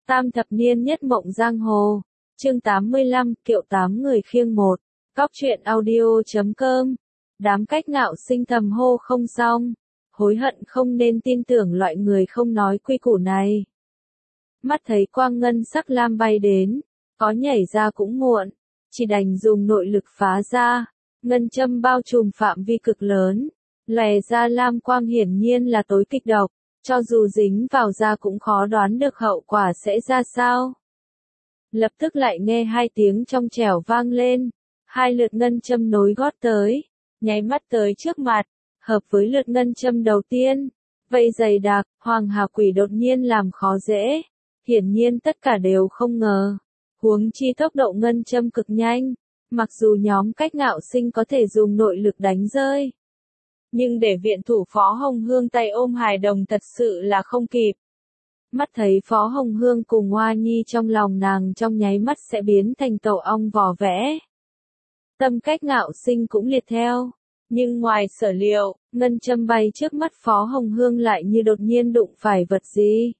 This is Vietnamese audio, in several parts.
Tam thập niên nhất mộng giang hồ. Chương 85, kiệu 8 người khiêng một. Cóc truyện audio.com. Đám cách ngạo sinh thầm hô không xong. Hối hận không nên tin tưởng loại người không nói quy củ này. Mắt thấy quang ngân sắc lam bay đến. Có nhảy ra cũng muộn. Chỉ đành dùng nội lực phá ra. Ngân châm bao trùm phạm vi cực lớn. Lòe ra lam quang hiển nhiên là tối kịch độc. Cho dù dính vào da cũng khó đoán được hậu quả sẽ ra sao. Lập tức lại nghe hai tiếng trong trẻo vang lên. Hai lượt ngân châm nối gót tới. Nháy mắt tới trước mặt. Hợp với lượt ngân châm đầu tiên. Vây dày đặc, Hoàng Hà Quỷ đột nhiên làm khó dễ. Hiển nhiên tất cả đều không ngờ. Huống chi tốc độ ngân châm cực nhanh. Mặc dù nhóm cách ngạo sinh có thể dùng nội lực đánh rơi. Nhưng để viện thủ Phó Hồng Hương tay ôm hài đồng thật sự là không kịp. Mắt thấy Phó Hồng Hương cùng Hoa Nhi trong lòng nàng trong nháy mắt sẽ biến thành tổ ong vò vẽ. Tâm cách ngạo sinh cũng liệt theo. Nhưng ngoài sở liệu, ngân châm bay trước mắt Phó Hồng Hương lại như đột nhiên đụng phải vật gì.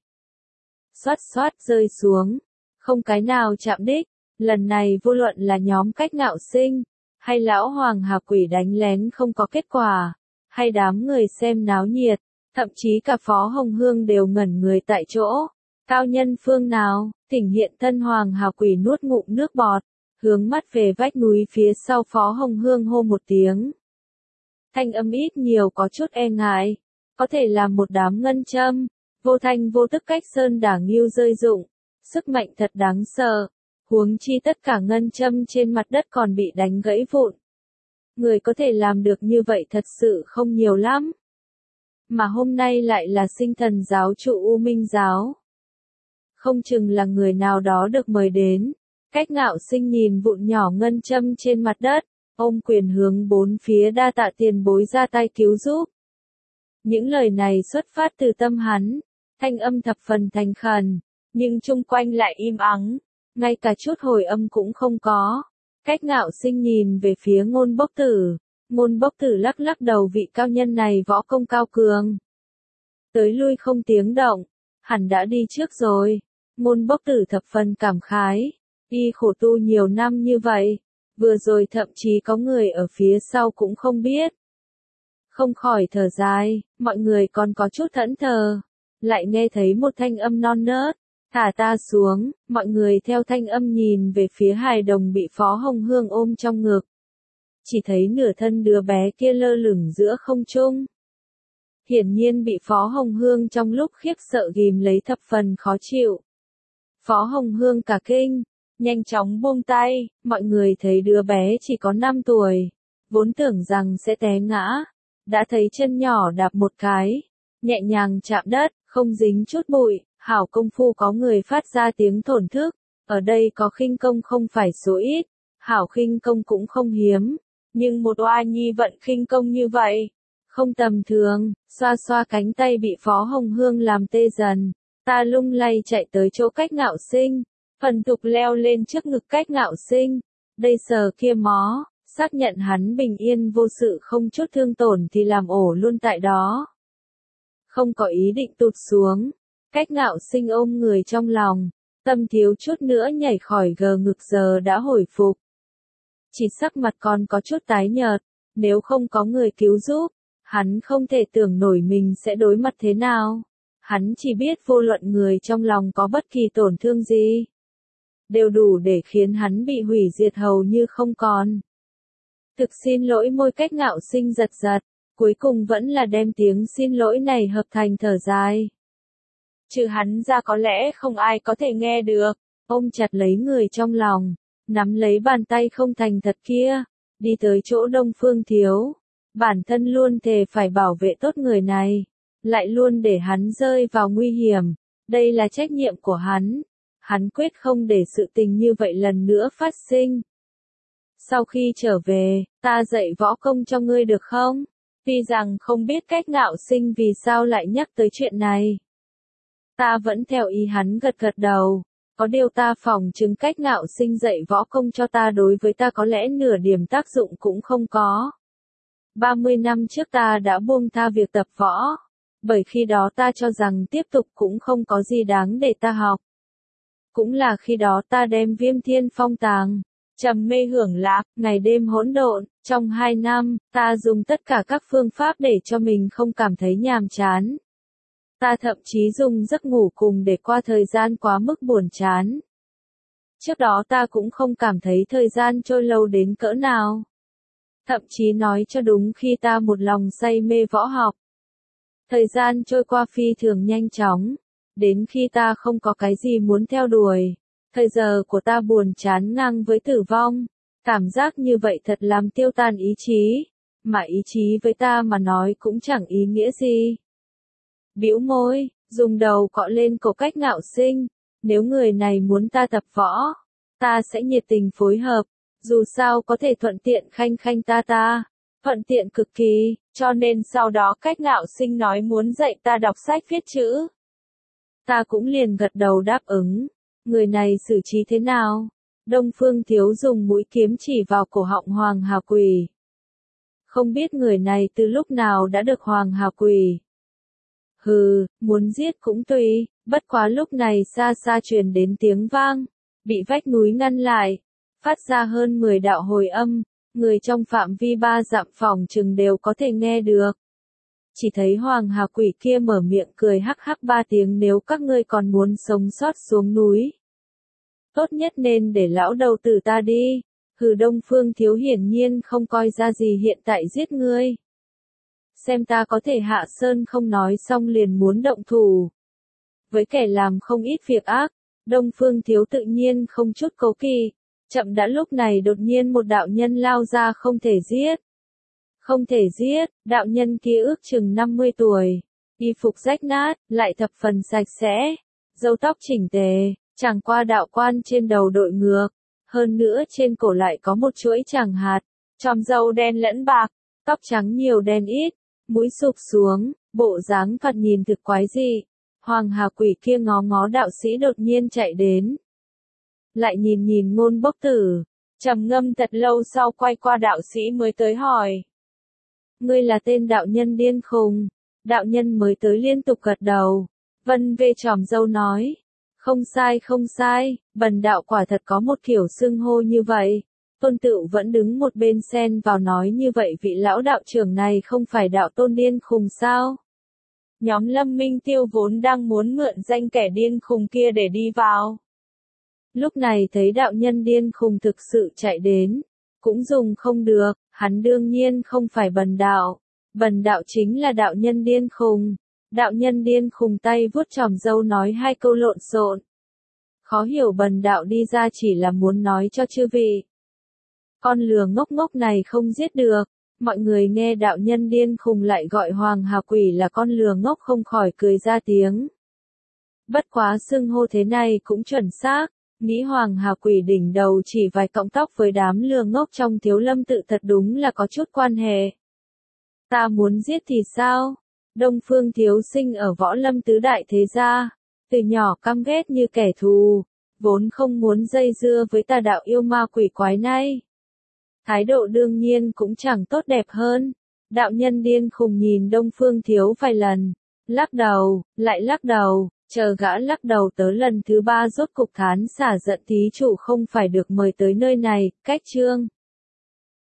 Xoát xoát rơi xuống. Không cái nào chạm đích. Lần này vô luận là nhóm cách ngạo sinh, hay lão Hoàng Hà Quỷ đánh lén không có kết quả. Hay đám người xem náo nhiệt, thậm chí cả Phó Hồng Hương đều ngẩn người tại chỗ. Cao nhân phương nào, thỉnh hiện thân Hoàng Hà Quỷ nuốt ngụm nước bọt, hướng mắt về vách núi phía sau Phó Hồng Hương hô một tiếng. Thanh âm ít nhiều có chút e ngại, có thể là một đám ngân châm, vô thanh vô tức cách sơn đả nghiêu rơi rụng, sức mạnh thật đáng sợ, huống chi tất cả ngân châm trên mặt đất còn bị đánh gãy vụn. Người có thể làm được như vậy thật sự không nhiều lắm. Mà hôm nay lại là sinh thần giáo chủ U Minh giáo. Không chừng là người nào đó được mời đến. Cách ngạo sinh nhìn vụn nhỏ ngân châm trên mặt đất, ôm quyền hướng bốn phía đa tạ tiền bối ra tay cứu giúp. Những lời này xuất phát từ tâm hắn, thanh âm thập phần thành khẩn, nhưng chung quanh lại im ắng, ngay cả chút hồi âm cũng không có. Cách ngạo sinh nhìn về phía Ngôn Bốc Tử. Ngôn Bốc Tử lắc lắc đầu, vị cao nhân này võ công cao cường. Tới lui không tiếng động, hẳn đã đi trước rồi. Ngôn Bốc Tử thập phần cảm khái. Y khổ tu nhiều năm như vậy, vừa rồi thậm chí có người ở phía sau cũng không biết. Không khỏi thở dài, mọi người còn có chút thẫn thờ. Lại nghe thấy một thanh âm non nớt. Thả ta xuống, mọi người theo thanh âm nhìn về phía hài đồng bị Phó Hồng Hương ôm trong ngực. Chỉ thấy nửa thân đứa bé kia lơ lửng giữa không trung. Hiển nhiên bị Phó Hồng Hương trong lúc khiếp sợ ghim lấy thập phần khó chịu. Phó Hồng Hương cả kinh, nhanh chóng buông tay, mọi người thấy đứa bé chỉ có 5 tuổi. Vốn tưởng rằng sẽ té ngã, đã thấy chân nhỏ đạp một cái, nhẹ nhàng chạm đất, không dính chút bụi. Hảo công phu có người phát ra tiếng thổn thức, ở đây có khinh công không phải số ít, hảo khinh công cũng không hiếm, nhưng một oa nhi vận khinh công như vậy, không tầm thường. Xoa xoa cánh tay bị Phó Hồng Hương làm tê dần, ta lung lay chạy tới chỗ cách ngạo sinh, phần thục leo lên trước ngực cách ngạo sinh, đây sờ kia mó, xác nhận hắn bình yên vô sự không chút thương tổn thì làm ổ luôn tại đó. Không có ý định tụt xuống. Cách ngạo sinh ôm người trong lòng, tâm thiếu chút nữa nhảy khỏi gờ ngực giờ đã hồi phục. Chỉ sắc mặt còn có chút tái nhợt, nếu không có người cứu giúp, hắn không thể tưởng nổi mình sẽ đối mặt thế nào. Hắn chỉ biết vô luận người trong lòng có bất kỳ tổn thương gì, đều đủ để khiến hắn bị hủy diệt hầu như không còn. Thực xin lỗi, môi cách ngạo sinh giật giật, cuối cùng vẫn là đem tiếng xin lỗi này hợp thành thở dài. Trừ hắn ra có lẽ không ai có thể nghe được. Ôm chặt lấy người trong lòng, nắm lấy bàn tay không thành thật kia, đi tới chỗ Đông Phương Thiếu. Bản thân luôn thề phải bảo vệ tốt người này, lại luôn để hắn rơi vào nguy hiểm. Đây là trách nhiệm của hắn. Hắn quyết không để sự tình như vậy lần nữa phát sinh. Sau khi trở về, ta dạy võ công cho ngươi được không? Tuy rằng không biết cách ngạo sinh vì sao lại nhắc tới chuyện này. Ta vẫn theo ý hắn gật gật đầu, có điều ta phỏng chứng cách ngạo sinh dạy võ công cho ta đối với ta có lẽ nửa điểm tác dụng cũng không có. 30 năm trước ta đã buông tha việc tập võ, bởi khi đó ta cho rằng tiếp tục cũng không có gì đáng để ta học. Cũng là khi đó ta đem Viêm Thiên Phong tàng, trầm mê hưởng lạc, ngày đêm hỗn độn, trong 2 năm, ta dùng tất cả các phương pháp để cho mình không cảm thấy nhàm chán. Ta thậm chí dùng giấc ngủ cùng để qua thời gian quá mức buồn chán. Trước đó ta cũng không cảm thấy thời gian trôi lâu đến cỡ nào. Thậm chí nói cho đúng khi ta một lòng say mê võ học. Thời gian trôi qua phi thường nhanh chóng, đến khi ta không có cái gì muốn theo đuổi. Thời giờ của ta buồn chán ngang với tử vong. Cảm giác như vậy thật làm tiêu tan ý chí. Mà ý chí với ta mà nói cũng chẳng ý nghĩa gì. Bĩu môi, dùng đầu cọ lên cổ Cách Ngạo Sinh. Nếu người này muốn ta tập võ, ta sẽ nhiệt tình phối hợp. Dù sao có thể thuận tiện khanh khanh ta. Thuận tiện cực kỳ, cho nên sau đó Cách Ngạo Sinh nói muốn dạy ta đọc sách viết chữ. Ta cũng liền gật đầu đáp ứng. Người này xử trí thế nào? Đông Phương Thiếu dùng mũi kiếm chỉ vào cổ họng Hoàng Hà Quỳ. Không biết người này từ lúc nào đã được Hoàng Hà Quỳ. Hừ, muốn giết cũng tùy, bất quá lúc này xa xa truyền đến tiếng vang, bị vách núi ngăn lại, phát ra hơn 10 đạo hồi âm, người trong phạm vi 3 dặm phòng chừng đều có thể nghe được. Chỉ thấy Hoàng Hà Quỷ kia mở miệng cười hắc hắc 3 tiếng, nếu các ngươi còn muốn sống sót xuống núi. Tốt nhất nên để lão đầu tử ta đi. Hừ, Đông Phương Thiếu hiển nhiên không coi ra gì hiện tại giết ngươi. Xem ta có thể hạ sơn không, nói xong liền muốn động thủ. Với kẻ làm không ít việc ác, Đông Phương Thiếu tự nhiên không chút cố kỵ. Chậm đã, lúc này đột nhiên một đạo nhân lao ra. Không thể giết. Không thể giết, đạo nhân kia ước chừng 50 tuổi. Y phục rách nát, lại thập phần sạch sẽ. Râu tóc chỉnh tề, chẳng qua đạo quan trên đầu đội ngược. Hơn nữa trên cổ lại có một chuỗi tràng hạt. Chòm râu đen lẫn bạc, tóc trắng nhiều đen ít, mũi sụp xuống, bộ dáng Phật nhìn thực quái dị. Hoàng Hà Quỷ kia ngó ngó đạo sĩ đột nhiên chạy đến. Lại nhìn nhìn Ngôn Bốc Tử, trầm ngâm thật lâu sau quay qua đạo sĩ mới tới hỏi. Ngươi là tên đạo nhân điên khùng? Đạo nhân mới tới liên tục gật đầu. Vân về tròm râu nói. Không sai không sai, bần đạo quả thật có một kiểu xưng hô như vậy. Tôn Tựu vẫn đứng một bên xen vào nói, như vậy vị lão đạo trưởng này không phải đạo tôn điên khùng sao? Nhóm Lâm Minh Tiêu vốn đang muốn mượn danh kẻ điên khùng kia để đi vào. Lúc này thấy đạo nhân điên khùng thực sự chạy đến, cũng dùng không được, hắn đương nhiên không phải bần đạo chính là đạo nhân điên khùng. Đạo nhân điên khùng tay vuốt tròm râu nói 2 câu lộn xộn. Khó hiểu, bần đạo đi ra chỉ là muốn nói cho chư vị. Con lừa ngốc ngốc này không giết được. Mọi người nghe đạo nhân điên khùng lại gọi Hoàng Hà Quỷ là con lừa ngốc không khỏi cười ra tiếng. Bất quá xưng hô thế này cũng chuẩn xác. Nghĩ Hoàng Hà Quỷ đỉnh đầu chỉ vài cọng tóc với đám lừa ngốc trong Thiếu Lâm tự thật đúng là có chút quan hệ. Ta muốn giết thì sao? Đông Phương Thiếu sinh ở Võ Lâm tứ đại thế gia, từ nhỏ căm ghét như kẻ thù, vốn không muốn dây dưa với tà đạo yêu ma quỷ quái này. Thái độ đương nhiên cũng chẳng tốt đẹp hơn. Đạo nhân điên khùng nhìn Đông Phương Thiếu vài lần, lắc đầu, lại lắc đầu, chờ gã lắc đầu tới lần thứ 3 rốt cục thán xả giận, thí chủ không phải được mời tới nơi này. Cách chương